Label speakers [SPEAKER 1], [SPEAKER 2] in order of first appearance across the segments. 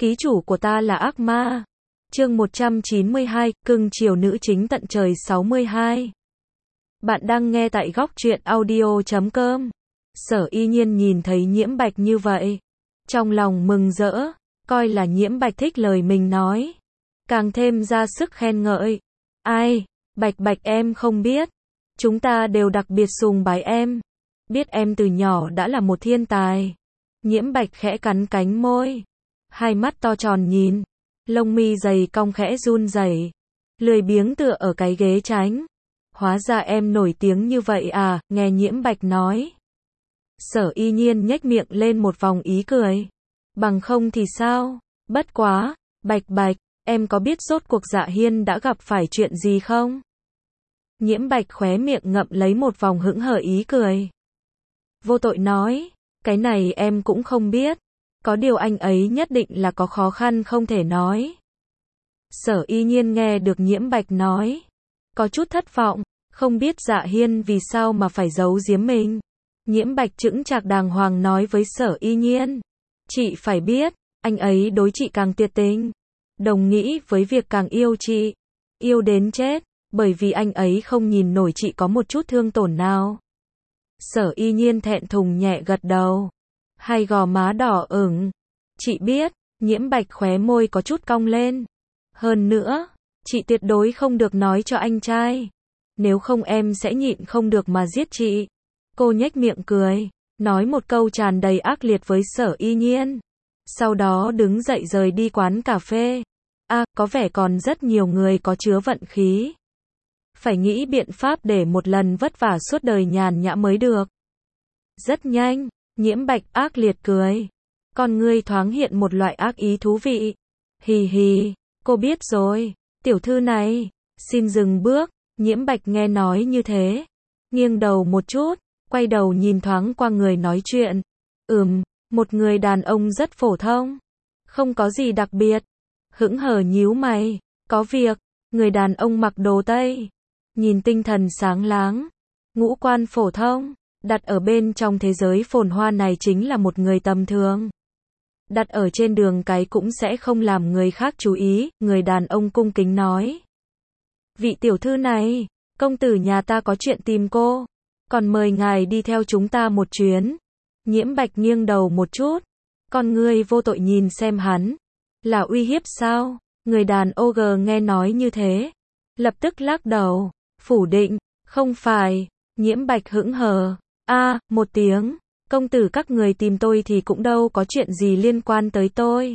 [SPEAKER 1] Ký chủ của ta là ác ma. Chương 192, cưng chiều nữ chính tận trời 62. Bạn đang nghe tại góc truyện audio.com. Sở Y Nhiên nhìn thấy Nhiễm Bạch như vậy, trong lòng mừng rỡ, coi là Nhiễm Bạch thích lời mình nói, càng thêm ra sức khen ngợi. Ai, Bạch Bạch em không biết, chúng ta đều đặc biệt sùng bái em, biết em từ nhỏ đã là một thiên tài. Nhiễm Bạch khẽ cắn cánh môi, hai mắt to tròn nhìn, lông mi dày cong khẽ run rẩy, lười biếng tựa ở cái ghế tránh. Hóa ra em nổi tiếng như vậy à, nghe Nhiễm Bạch nói. Sở Y Nhiên nhếch miệng lên một vòng ý cười. Bằng không thì sao? Bất quá, Bạch Bạch, em có biết rốt cuộc Dạ Hiên đã gặp phải chuyện gì không? Nhiễm Bạch khóe miệng ngậm lấy một vòng hững hờ ý cười. Vô tội nói, cái này em cũng không biết. Có điều anh ấy nhất định là có khó khăn không thể nói. Sở Y Nhiên nghe được Nhiễm Bạch nói, có chút thất vọng, không biết Dạ Hiên vì sao mà phải giấu giếm mình. Nhiễm Bạch chững chạc đàng hoàng nói với Sở Y Nhiên, chị phải biết, anh ấy đối chị càng tuyệt tình, đồng nghĩ với việc càng yêu chị, yêu đến chết, bởi vì anh ấy không nhìn nổi chị có một chút thương tổn nào. Sở Y Nhiên thẹn thùng nhẹ gật đầu, hai gò má đỏ ửng. Chị biết. Nhiễm Bạch khóe môi có chút cong lên. Hơn nữa, chị tuyệt đối không được nói cho anh trai, nếu không em sẽ nhịn không được mà giết chị. Cô nhếch miệng cười, nói một câu tràn đầy ác liệt với Sở Y Nhiên, sau đó đứng dậy rời đi quán cà phê. Có vẻ còn rất nhiều người có chứa vận khí, phải nghĩ biện pháp để một lần vất vả suốt đời nhàn nhã mới được. Rất nhanh, Nhiễm Bạch ác liệt cười, con ngươi thoáng hiện một loại ác ý thú vị. Hì hì, cô biết rồi, tiểu thư này, xin dừng bước. Nhiễm Bạch nghe nói như thế, nghiêng đầu một chút, quay đầu nhìn thoáng qua người nói chuyện. Một người đàn ông rất phổ thông, không có gì đặc biệt. Hững hờ nhíu mày, có việc. Người đàn ông mặc đồ Tây, nhìn tinh thần sáng láng, ngũ quan phổ thông, đặt ở bên trong thế giới phồn hoa này chính là một người tầm thường. Đặt ở trên đường cái cũng sẽ không làm người khác chú ý. Người đàn ông cung kính nói, vị tiểu thư này, công tử nhà ta có chuyện tìm cô, còn mời ngài đi theo chúng ta một chuyến. Nhiễm Bạch nghiêng đầu một chút, con ngươi vô tội nhìn xem hắn, là uy hiếp sao? Người đàn ông nghe nói như thế, lập tức lắc đầu, phủ định, không phải. Nhiễm Bạch hững hờ, một tiếng, công tử các người tìm tôi thì cũng đâu có chuyện gì liên quan tới tôi.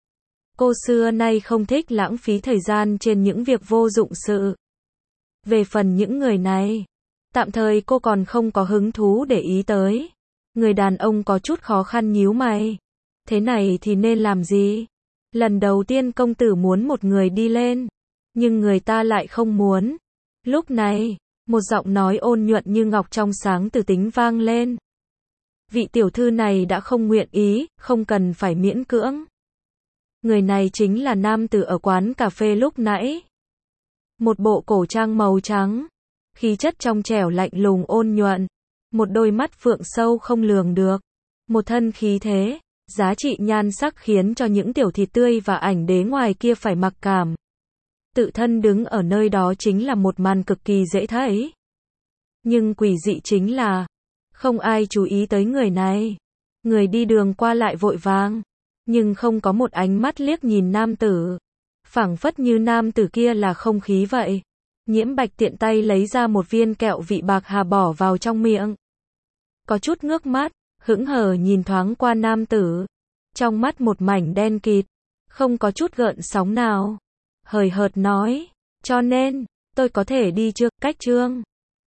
[SPEAKER 1] Cô xưa nay không thích lãng phí thời gian trên những việc vô dụng sự. Về phần những người này, tạm thời cô còn không có hứng thú để ý tới. Người đàn ông có chút khó khăn nhíu mày. Thế này thì nên làm gì? Lần đầu tiên công tử muốn một người đi lên, nhưng người ta lại không muốn. Lúc này, một giọng nói ôn nhuận như ngọc trong sáng từ tính vang lên. Vị tiểu thư này đã không nguyện ý, không cần phải miễn cưỡng. Người này chính là nam tử ở quán cà phê lúc nãy. Một bộ cổ trang màu trắng, khí chất trong trẻo lạnh lùng ôn nhuận, một đôi mắt phượng sâu không lường được, một thân khí thế, giá trị nhan sắc khiến cho những tiểu thịt tươi và ảnh đế ngoài kia phải mặc cảm. Tự thân đứng ở nơi đó chính là một màn cực kỳ dễ thấy. Nhưng quỷ dị chính là, không ai chú ý tới người này. Người đi đường qua lại vội vàng, nhưng không có một ánh mắt liếc nhìn nam tử. Phảng phất như nam tử kia là không khí vậy. Nhiễm Bạch tiện tay lấy ra một viên kẹo vị bạc hà bỏ vào trong miệng. Có chút ngước mắt, hững hờ nhìn thoáng qua nam tử. Trong mắt một mảnh đen kịt, không có chút gợn sóng nào. Hời hợt nói, cho nên, tôi có thể đi chưa? Cách chương